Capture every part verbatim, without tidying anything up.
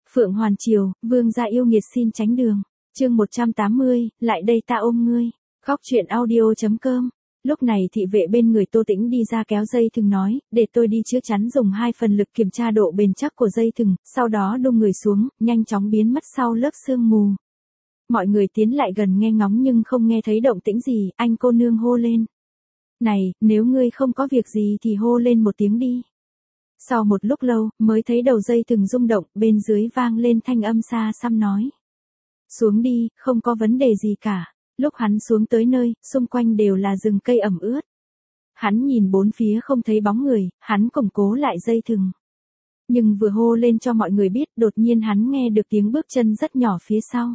Phượng Hoàn Triều, vương gia yêu nghiệt xin tránh đường. Chương một trăm tám mươi, lại đây ta ôm ngươi. Góc truyện audio.com. Lúc này thị vệ bên người Tô Tĩnh đi ra kéo dây thừng nói, để tôi đi trước, chắn dùng hai phần lực kiểm tra độ bền chắc của dây thừng, sau đó đung người xuống, nhanh chóng biến mất sau lớp sương mù. Mọi người tiến lại gần nghe ngóng nhưng không nghe thấy động tĩnh gì, anh cô nương hô lên. Này, nếu ngươi không có việc gì thì hô lên một tiếng đi. Sau một lúc lâu, mới thấy đầu dây thừng rung động, bên dưới vang lên thanh âm xa xăm nói. Xuống đi, không có vấn đề gì cả. Lúc hắn xuống tới nơi, xung quanh đều là rừng cây ẩm ướt. Hắn nhìn bốn phía không thấy bóng người, hắn củng cố lại dây thừng. Nhưng vừa hô lên cho mọi người biết, đột nhiên hắn nghe được tiếng bước chân rất nhỏ phía sau.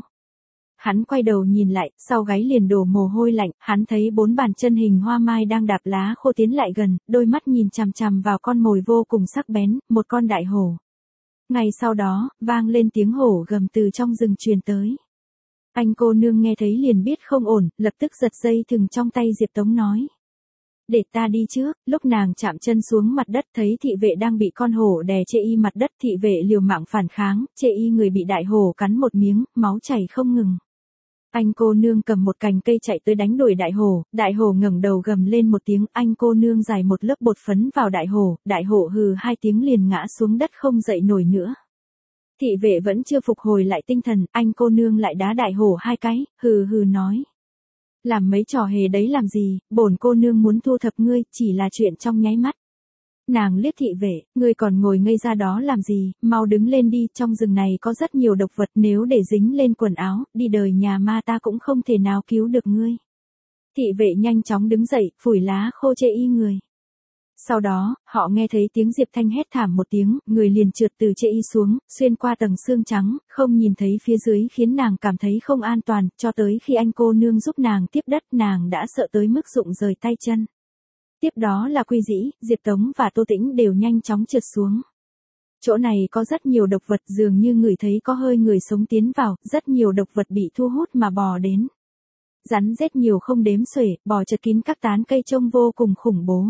Hắn quay đầu nhìn lại, sau gáy liền đổ mồ hôi lạnh, hắn thấy bốn bàn chân hình hoa mai đang đạp lá khô tiến lại gần, đôi mắt nhìn chằm chằm vào con mồi vô cùng sắc bén, một con đại hổ. Ngay sau đó, vang lên tiếng hổ gầm từ trong rừng truyền tới. Anh cô nương nghe thấy liền biết không ổn, lập tức giật dây thừng trong tay Diệp Tống nói. Để ta đi trước. Lúc nàng chạm chân xuống mặt đất thấy thị vệ đang bị con hổ đè chê y mặt đất, thị vệ liều mạng phản kháng, chê y người bị đại hổ cắn một miếng, máu chảy không ngừng. Anh cô nương cầm một cành cây chạy tới đánh đuổi đại hổ, đại hổ ngẩng đầu gầm lên một tiếng, anh cô nương giải một lớp bột phấn vào đại hổ, đại hổ hừ hai tiếng liền ngã xuống đất không dậy nổi nữa. Thị vệ vẫn chưa phục hồi lại tinh thần, anh cô nương lại đá đại hổ hai cái, hừ hừ nói. Làm mấy trò hề đấy làm gì, bổn cô nương muốn thu thập ngươi, chỉ là chuyện trong nháy mắt. Nàng liếc thị vệ, ngươi còn ngồi ngây ra đó làm gì, mau đứng lên đi, trong rừng này có rất nhiều độc vật, nếu để dính lên quần áo, đi đời nhà ma ta cũng không thể nào cứu được ngươi. Thị vệ nhanh chóng đứng dậy, phủi lá khô chê y người. Sau đó, họ nghe thấy tiếng Diệp Thanh hét thảm một tiếng, người liền trượt từ chê y xuống, xuyên qua tầng xương trắng, không nhìn thấy phía dưới khiến nàng cảm thấy không an toàn, cho tới khi anh cô nương giúp nàng tiếp đất nàng đã sợ tới mức rụng rời tay chân. Tiếp đó là Quy Dĩ, Diệp Tống và Tô Tĩnh đều nhanh chóng trượt xuống. Chỗ này có rất nhiều độc vật, dường như người thấy có hơi người sống tiến vào, rất nhiều độc vật bị thu hút mà bò đến. Rắn rết nhiều không đếm xuể, bò chật kín các tán cây trông vô cùng khủng bố.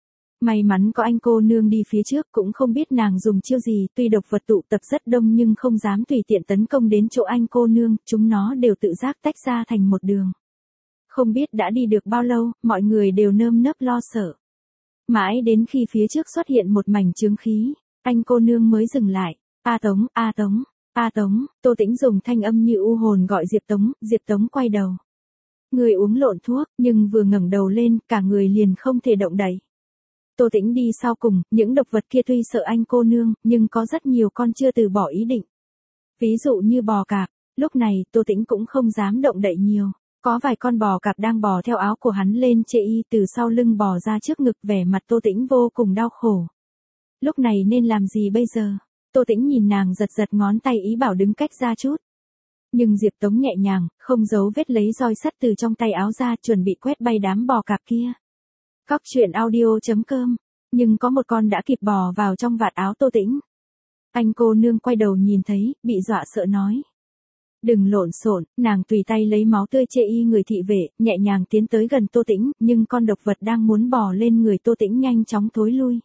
May mắn có anh cô nương đi phía trước, cũng không biết nàng dùng chiêu gì, tuy độc vật tụ tập rất đông nhưng không dám tùy tiện tấn công đến chỗ anh cô nương, chúng nó đều tự giác tách ra thành một đường. Không biết đã đi được bao lâu, mọi người đều nơm nớp lo sợ. Mãi đến khi phía trước xuất hiện một mảnh chướng khí, anh cô nương mới dừng lại. A Tống, A Tống, A Tống, Tô Tĩnh dùng thanh âm như u hồn gọi Diệp Tống, Diệp Tống quay đầu. Người uống lộn thuốc, nhưng vừa ngẩng đầu lên, cả người liền không thể động đậy. Tô Tĩnh đi sau cùng, những độc vật kia tuy sợ anh cô nương, nhưng có rất nhiều con chưa từ bỏ ý định. Ví dụ như bò cạp, lúc này Tô Tĩnh cũng không dám động đậy nhiều. Có vài con bò cạp đang bò theo áo của hắn lên chê y từ sau lưng bò ra trước ngực, vẻ mặt Tô Tĩnh vô cùng đau khổ. Lúc này nên làm gì bây giờ? Tô Tĩnh nhìn nàng giật giật ngón tay ý bảo đứng cách ra chút. Nhưng Diệp Tống nhẹ nhàng, không giấu vết lấy roi sắt từ trong tay áo ra chuẩn bị quét bay đám bò cạp kia. Góc truyện audio.com. Nhưng có một con đã kịp bò vào trong vạt áo Tô Tĩnh. Anh cô nương quay đầu nhìn thấy, bị dọa sợ nói. Đừng lộn xộn, nàng tùy tay lấy máu tươi chê y người thị vệ, nhẹ nhàng tiến tới gần Tô Tĩnh, nhưng con độc vật đang muốn bò lên người Tô Tĩnh nhanh chóng thối lui.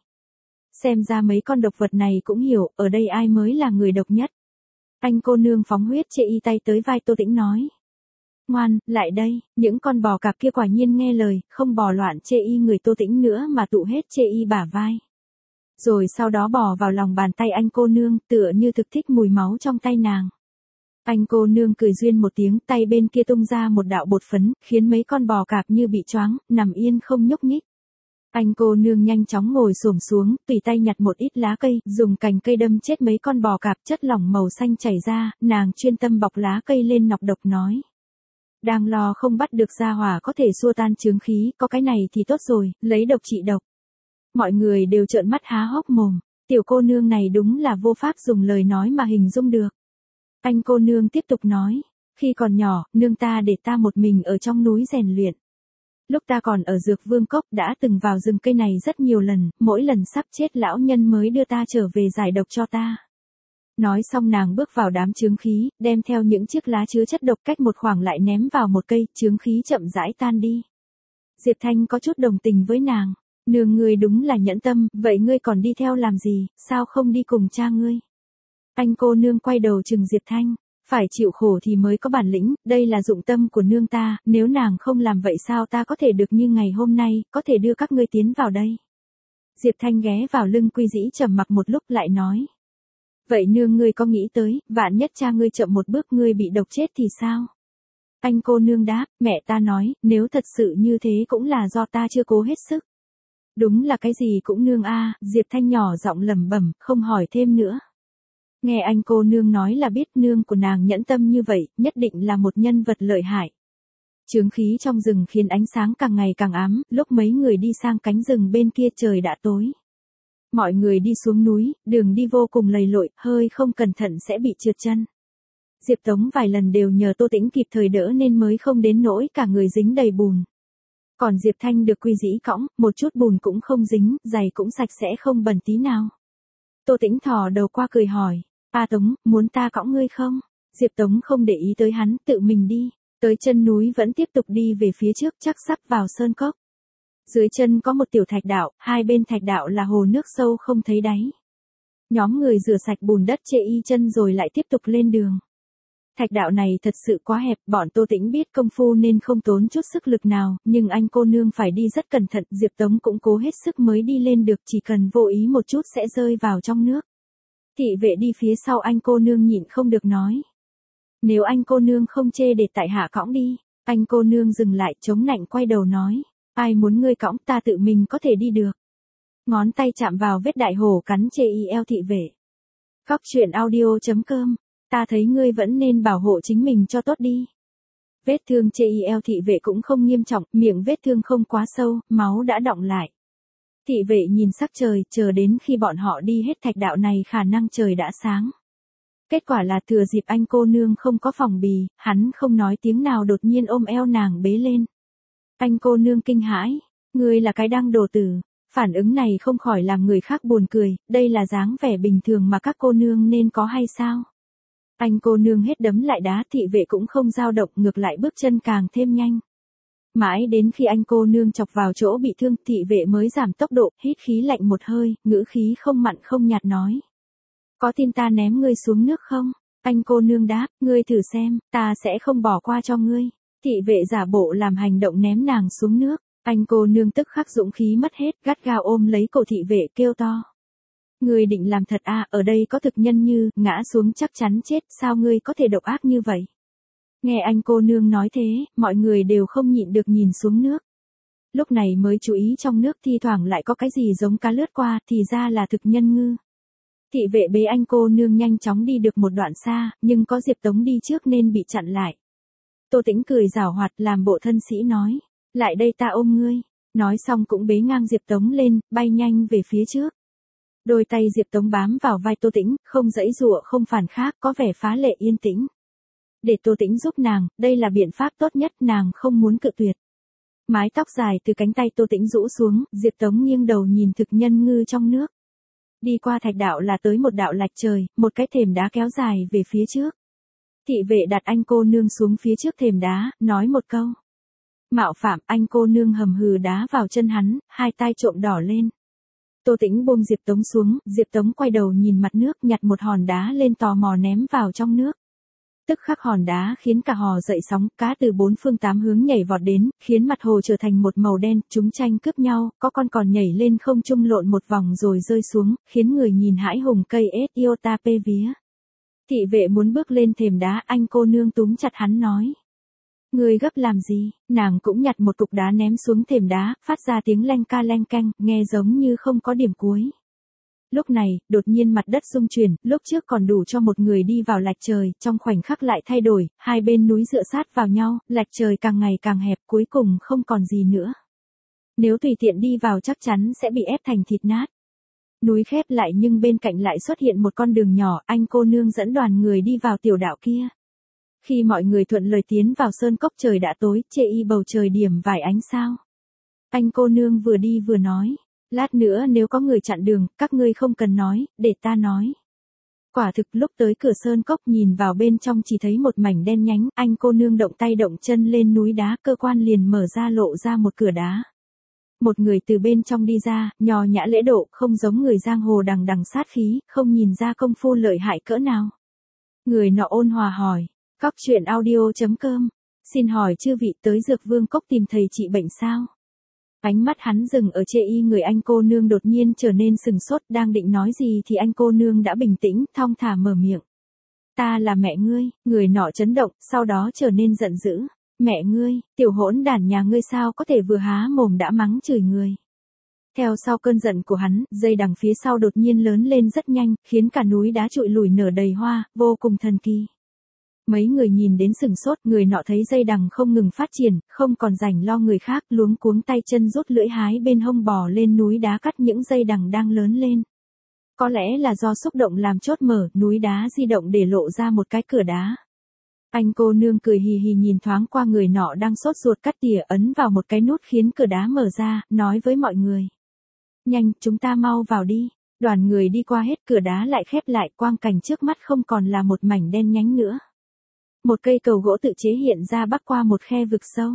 Xem ra mấy con độc vật này cũng hiểu, ở đây ai mới là người độc nhất. Anh cô nương phóng huyết chê y tay tới vai Tô Tĩnh nói. Ngoan, lại đây, những con bò cạp kia quả nhiên nghe lời, không bò loạn chê y người Tô Tĩnh nữa mà tụ hết chê y bả vai. Rồi sau đó bò vào lòng bàn tay anh cô nương, tựa như thực thích mùi máu trong tay nàng. Anh cô nương cười duyên một tiếng, tay bên kia tung ra một đạo bột phấn, khiến mấy con bò cạp như bị choáng, nằm yên không nhúc nhích. Anh cô nương nhanh chóng ngồi xổm xuống, tùy tay nhặt một ít lá cây, dùng cành cây đâm chết mấy con bò cạp, chất lỏng màu xanh chảy ra, nàng chuyên tâm bọc lá cây lên nọc độc nói. Đang lo không bắt được gia hỏa có thể xua tan chướng khí, có cái này thì tốt rồi, lấy độc trị độc. Mọi người đều trợn mắt há hốc mồm, tiểu cô nương này đúng là vô pháp dùng lời nói mà hình dung được. Anh cô nương tiếp tục nói, khi còn nhỏ, nương ta để ta một mình ở trong núi rèn luyện. Lúc ta còn ở Dược Vương Cốc đã từng vào rừng cây này rất nhiều lần, mỗi lần sắp chết lão nhân mới đưa ta trở về giải độc cho ta. Nói xong nàng bước vào đám chướng khí, đem theo những chiếc lá chứa chất độc cách một khoảng lại ném vào một cây, chướng khí chậm rãi tan đi. Diệp Thanh có chút đồng tình với nàng, nương ngươi đúng là nhẫn tâm, vậy ngươi còn đi theo làm gì, sao không đi cùng cha ngươi? Anh cô nương quay đầu chừng Diệp Thanh. Phải chịu khổ thì mới có bản lĩnh, đây là dụng tâm của nương ta, nếu nàng không làm vậy sao ta có thể được như ngày hôm nay, có thể đưa các ngươi tiến vào đây. Diệp Thanh ghé vào lưng Quy Dĩ trầm mặc một lúc lại nói. Vậy nương ngươi có nghĩ tới, vạn nhất cha ngươi chậm một bước ngươi bị độc chết thì sao? Anh cô nương đáp, mẹ ta nói, nếu thật sự như thế cũng là do ta chưa cố hết sức. Đúng là cái gì cũng nương a, Diệp Thanh nhỏ giọng lẩm bẩm, không hỏi thêm nữa. Nghe anh cô nương nói là biết nương của nàng nhẫn tâm như vậy, nhất định là một nhân vật lợi hại. Chướng khí trong rừng khiến ánh sáng càng ngày càng ám, lúc mấy người đi sang cánh rừng bên kia trời đã tối. Mọi người đi xuống núi, đường đi vô cùng lầy lội, hơi không cẩn thận sẽ bị trượt chân. Diệp Tống vài lần đều nhờ Tô Tĩnh kịp thời đỡ nên mới không đến nỗi cả người dính đầy bùn. Còn Diệp Thanh được Quy Dĩ cõng, một chút bùn cũng không dính, giày cũng sạch sẽ không bẩn tí nào. Tô Tĩnh thò đầu qua cười hỏi, A Tống, muốn ta cõng ngươi không? Diệp Tống không để ý tới hắn, tự mình đi. Tới chân núi vẫn tiếp tục đi về phía trước chắc sắp vào sơn cốc. Dưới chân có một tiểu thạch đạo, hai bên thạch đạo là hồ nước sâu không thấy đáy. Nhóm người rửa sạch bùn đất chê y chân rồi lại tiếp tục lên đường. Thạch đạo này thật sự quá hẹp, bọn Tô Tĩnh biết công phu nên không tốn chút sức lực nào, nhưng anh cô nương phải đi rất cẩn thận, Diệp Tống cũng cố hết sức mới đi lên được, chỉ cần vô ý một chút sẽ rơi vào trong nước. Thị vệ đi phía sau anh cô nương nhịn không được nói. Nếu anh cô nương không chê để tại hạ cõng đi, anh cô nương dừng lại chống nạnh quay đầu nói, ai muốn ngươi cõng ta tự mình có thể đi được. Ngón tay chạm vào vết đại hổ cắn chê y eo thị vệ. Khóc chuyện audio chấm com, ta thấy ngươi vẫn nên bảo hộ chính mình cho tốt đi. Vết thương chê y eo thị vệ cũng không nghiêm trọng, miệng vết thương không quá sâu, máu đã đọng lại. Thị vệ nhìn sắc trời, chờ đến khi bọn họ đi hết thạch đạo này khả năng trời đã sáng. Kết quả là thừa dịp anh cô nương không có phòng bì, hắn không nói tiếng nào đột nhiên ôm eo nàng bế lên. Anh cô nương kinh hãi, ngươi là cái đăng đồ tử, phản ứng này không khỏi làm người khác buồn cười, đây là dáng vẻ bình thường mà các cô nương nên có hay sao? Anh cô nương hết đấm lại đá, thị vệ cũng không dao động, ngược lại bước chân càng thêm nhanh. Mãi đến khi anh cô nương chọc vào chỗ bị thương, thị vệ mới giảm tốc độ, hít khí lạnh một hơi, ngữ khí không mặn không nhạt nói. Có tin ta ném ngươi xuống nước không? Anh cô nương đáp, ngươi thử xem, ta sẽ không bỏ qua cho ngươi. Thị vệ giả bộ làm hành động ném nàng xuống nước. Anh cô nương tức khắc dũng khí mất hết, gắt gao ôm lấy cổ thị vệ kêu to. Ngươi định làm thật à, ở đây có thực nhân như, ngã xuống chắc chắn chết, sao ngươi có thể độc ác như vậy? Nghe anh cô nương nói thế, mọi người đều không nhịn được nhìn xuống nước. Lúc này mới chú ý trong nước thi thoảng lại có cái gì giống cá lướt qua, thì ra là thực nhân ngư. Thị vệ bế anh cô nương nhanh chóng đi được một đoạn xa, nhưng có Diệp Tống đi trước nên bị chặn lại. Tô Tĩnh cười giảo hoạt làm bộ thân sĩ nói, lại đây ta ôm ngươi. Nói xong cũng bế ngang Diệp Tống lên, bay nhanh về phía trước. Đôi tay Diệp Tống bám vào vai Tô Tĩnh, không giãy giụa không phản kháng, có vẻ phá lệ yên tĩnh. Để Tô Tĩnh giúp nàng, đây là biện pháp tốt nhất, nàng không muốn cự tuyệt. Mái tóc dài từ cánh tay Tô Tĩnh rũ xuống, Diệp Tống nghiêng đầu nhìn thực nhân ngư trong nước. Đi qua thạch đạo là tới một đạo lạch trời, một cái thềm đá kéo dài về phía trước. Thị vệ đặt anh cô nương xuống phía trước thềm đá, nói một câu. Mạo phạm, anh cô nương hầm hừ đá vào chân hắn, hai tai trộm đỏ lên. Tô Tĩnh buông Diệp Tống xuống, Diệp Tống quay đầu nhìn mặt nước, nhặt một hòn đá lên tò mò ném vào trong nước. Tức khắc hòn đá khiến cả hò dậy sóng, cá từ bốn phương tám hướng nhảy vọt đến, khiến mặt hồ trở thành một màu đen, chúng tranh cướp nhau, có con còn nhảy lên không trung lộn một vòng rồi rơi xuống, khiến người nhìn hãi hùng cây ết iota pê vía. Thị vệ muốn bước lên thềm đá, anh cô nương túm chặt hắn nói. Người gấp làm gì? Nàng cũng nhặt một cục đá ném xuống thềm đá, phát ra tiếng leng ca leng canh, nghe giống như không có điểm cuối. Lúc này, đột nhiên mặt đất rung chuyển, lúc trước còn đủ cho một người đi vào lạch trời, trong khoảnh khắc lại thay đổi, hai bên núi dựa sát vào nhau, lạch trời càng ngày càng hẹp, cuối cùng không còn gì nữa. Nếu tùy tiện đi vào chắc chắn sẽ bị ép thành thịt nát. Núi khép lại nhưng bên cạnh lại xuất hiện một con đường nhỏ, anh cô nương dẫn đoàn người đi vào tiểu đạo kia. Khi mọi người thuận lời tiến vào sơn cốc trời đã tối, chê y bầu trời điểm vài ánh sao. Anh cô nương vừa đi vừa nói. Lát nữa nếu có người chặn đường, các ngươi không cần nói, để ta nói. Quả thực lúc tới cửa sơn cốc nhìn vào bên trong chỉ thấy một mảnh đen nhánh, anh cô nương động tay động chân lên núi đá, cơ quan liền mở ra lộ ra một cửa đá. Một người từ bên trong đi ra, nho nhã lễ độ, không giống người giang hồ đằng đằng sát khí, không nhìn ra công phu lợi hại cỡ nào. Người nọ ôn hòa hỏi, Cóc truyện audio.com, xin hỏi chư vị tới Dược Vương Cốc tìm thầy trị bệnh sao? Ánh mắt hắn dừng ở chê y người anh cô nương đột nhiên trở nên sừng sốt, đang định nói gì thì anh cô nương đã bình tĩnh, thong thả mở miệng. Ta là mẹ ngươi, người nọ chấn động, sau đó trở nên giận dữ. Mẹ ngươi, tiểu hỗn đản nhà ngươi sao có thể vừa há mồm đã mắng chửi người. Theo sau cơn giận của hắn, dây đằng phía sau đột nhiên lớn lên rất nhanh, khiến cả núi đá trụi lùi nở đầy hoa, vô cùng thần kỳ. Mấy người nhìn đến sừng sốt, người nọ thấy dây đằng không ngừng phát triển, không còn rảnh lo người khác, luống cuống tay chân rút lưỡi hái bên hông bò lên núi đá cắt những dây đằng đang lớn lên. Có lẽ là do xúc động làm chốt mở, núi đá di động để lộ ra một cái cửa đá. Anh cô nương cười hì hì nhìn thoáng qua người nọ đang sốt ruột cắt tỉa, ấn vào một cái nút khiến cửa đá mở ra, nói với mọi người. Nhanh, chúng ta mau vào đi. Đoàn người đi qua hết cửa đá lại khép lại, quang cảnh trước mắt không còn là một mảnh đen nhánh nữa. Một cây cầu gỗ tự chế hiện ra bắc qua một khe vực sâu.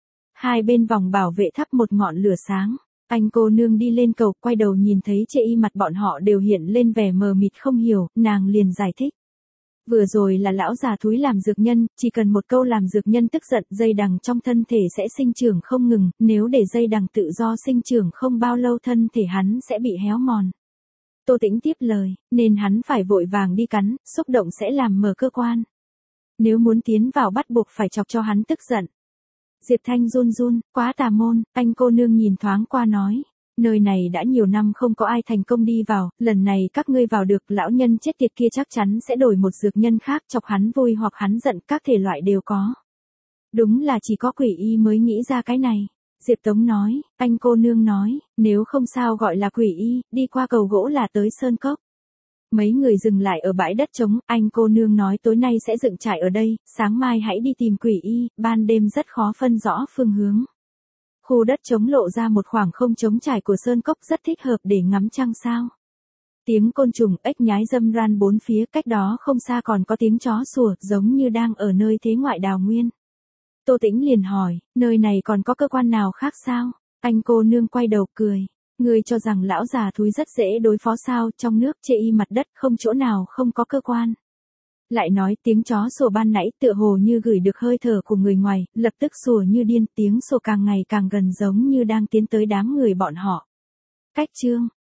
Hai bên vòng bảo vệ thắp một ngọn lửa sáng. Anh cô nương đi lên cầu, quay đầu nhìn thấy chê y mặt bọn họ đều hiện lên vẻ mờ mịt không hiểu, nàng liền giải thích. Vừa rồi là lão già thúi làm dược nhân, chỉ cần một câu làm dược nhân tức giận, dây đằng trong thân thể sẽ sinh trưởng không ngừng, nếu để dây đằng tự do sinh trưởng không bao lâu thân thể hắn sẽ bị héo mòn. Tô Tĩnh tiếp lời, nên hắn phải vội vàng đi cắn, xúc động sẽ làm mở cơ quan. Nếu muốn tiến vào bắt buộc phải chọc cho hắn tức giận. Diệp Thanh run run, quá tà môn, anh cô nương nhìn thoáng qua nói. Nơi này đã nhiều năm không có ai thành công đi vào, lần này các ngươi vào được, lão nhân chết tiệt kia chắc chắn sẽ đổi một dược nhân khác chọc hắn vui hoặc hắn giận, các thể loại đều có. Đúng là chỉ có quỷ y mới nghĩ ra cái này. Diệp Tống nói, anh cô nương nói, nếu không sao gọi là quỷ y, đi qua cầu gỗ là tới sơn cốc. Mấy người dừng lại ở bãi đất trống, anh cô nương nói tối nay sẽ dựng trại ở đây, sáng mai hãy đi tìm quỷ y, ban đêm rất khó phân rõ phương hướng. Khu đất trống lộ ra một khoảng không trống trải của sơn cốc rất thích hợp để ngắm trăng sao. Tiếng côn trùng ếch nhái râm ran bốn phía, cách đó không xa còn có tiếng chó sủa, giống như đang ở nơi thế ngoại đào nguyên. Tô Tĩnh liền hỏi, nơi này còn có cơ quan nào khác sao? Anh cô nương quay đầu cười. Ngươi cho rằng lão già thúi rất dễ đối phó sao, trong nước chê y mặt đất không chỗ nào không có cơ quan. Lại nói tiếng chó sủa ban nãy tựa hồ như gửi được hơi thở của người ngoài, lập tức sủa như điên, tiếng sủa càng ngày càng gần giống như đang tiến tới đám người bọn họ. Cách chương